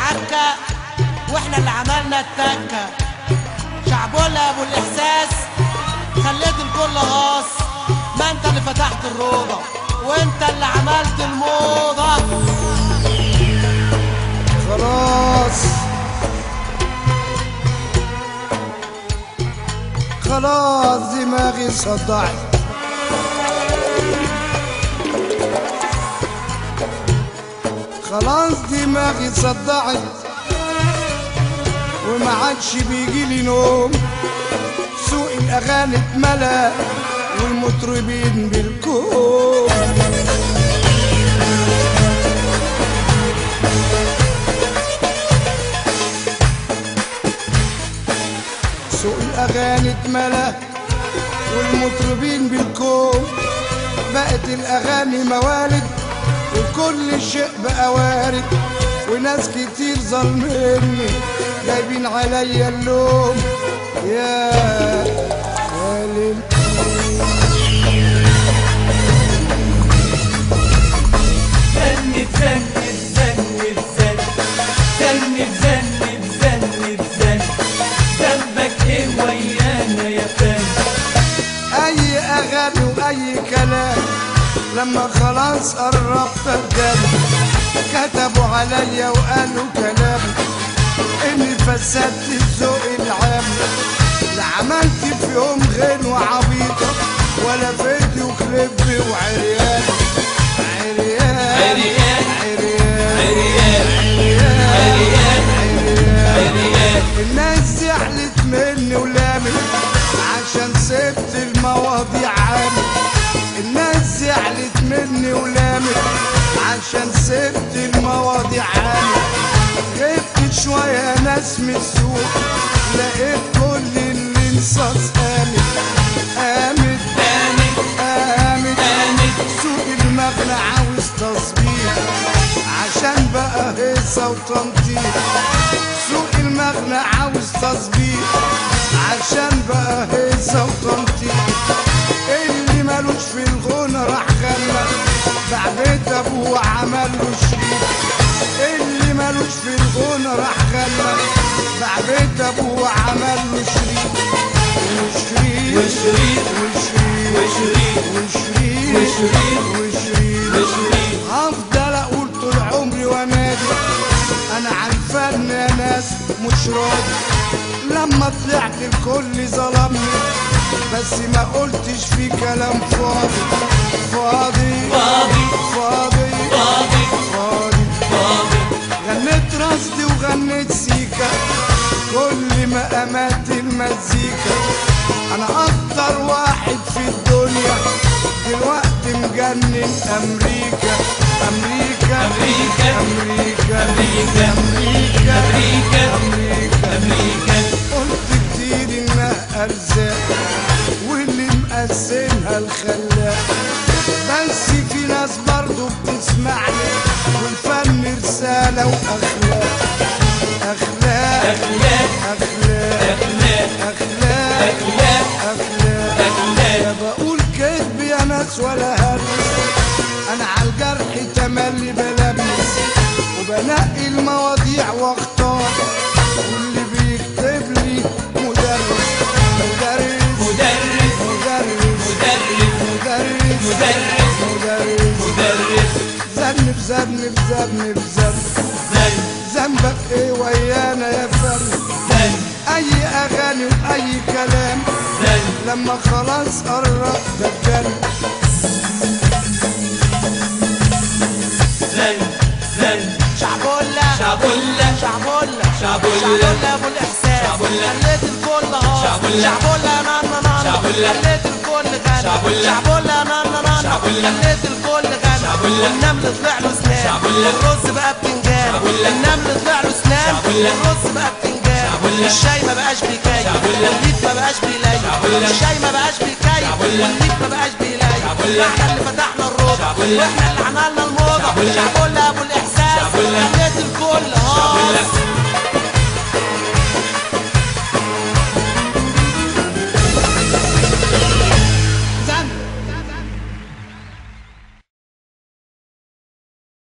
عكا واحنا اللي عملنا التكة. شعبولة يا ابو الاحساس خليت الكل غاص، ما انت اللي فتحت الروضة وانت اللي عملت الموضة. خلاص خلاص دماغي صدعت، خلاص دماغي صدعت وما عادش بيجيلي نوم. سوق الاغاني اتملى والمطربين بالكوم. سوق الاغاني اتملى والمطربين بالكوم. بقت الاغاني موالد وكل شيء بقى وارد، وناس كتير ظالميني جايبين عليا اللوم. يا خالد زنب زنب زنب زنب زنب زنب زنب زنب ذنبك ايه ويانا يا فندم؟ اي اغاني واي كلام لما خلاص قربت اتجنن كتبوا عليا وقالوا كلام اني فسدت الذوق العام. لا عملت في يوم غنوة عبيطة ولا فيديو كليب وعريان عريان عريان عريان عريان عريان. الناس زعلت مني ولامت عشان سبت المواضيع عامل. الناس زعلت مني ولامت عشان سبت المواضيع عامل. غبت شوية ناس من السوق لقيت كل اللي انصاص قامت قامت قامت قامت. سوق المغنى عاوز تظبيط عشان بقى هيصة وتنطيط. سوق المغنى عاوز تظبيط عشان بقى هيصة وتنطيط. اللي مالوش في الغنى راح غنى باع بيت ابوه وعمل له شريك. اللي مالوش في الغنى راح غنى باع بيت ابوه وعمل له شريك. وشريك وشريك وشريك وشريك وشريك وشريك وشريك وشريك. هفضل اقول طول عمري وانادي انا عالفن يا ناس مش راضي. لما طلعت الكل ظلمني بس ما قلتش في كلام فاضي فاضي فاضي فاضي فاضي فاضي. فاضي. غنيت رصدي وغنيت سيكا كل ما امات المزيكا. انا اكتر واحد في الدنيا دلوقتي مجنن امريكا امريكا أمريكا امريكا أمريكا امريكا أمريكا امريكا. أمريكا. قلت كتير انها ارزاق واللي مقسمها الخلاق، بس في ناس برضو بتسمعني والفن رسالة واخلاق اخلاق أخلاق اخلاق أخلاق اخلاق أخلاق اخلاق. أخلاق. لا بقول كذب يا ناس ولا هرس، انا عالجرح تملي بلبس وبنقي المواضيع واختار. واللي بيكتب لي مدرس مدرس مدرس مدرس مدرس مدرس مدرس مدرس. مدرس. ذنب ذنب ذنب ذنب زن ذنبك ايه ويانا يا فن؟ زن اي اغاني واي كلام زن لما خلاص قربت اتجنن. زن زن. شعبولة شعبولة شعبولة شعبولة يا ابو الاحساس شعبولة. خليت الكل غاص. شعبولة. شعبولة يا نانا نانا شعبولة. خليت الكل غنى. شعبولة. شعبولة يا نانا نانا شعبولة. خليت الكل غنى. شعبولة. والنمل طلع له سنان شعبولة. والرز بقى بتنجان. شعبولة. النمل طلع له سنان شعبولة. والرز بقى بتنجان. شعبولة. الشاي ما بقاش بيكاي شعبولة. والنيت ما بقاش بيلاي. شعبولة. الشاي ما بقاش بيكاي شعبولة. والنيت ما بقاش بيلاي. شعبولة. احنا اللي فتحنا الروضة شعبولة. واحنا اللي عملنا الموضة. شعبولة. شعبولة يا ابو الاحساس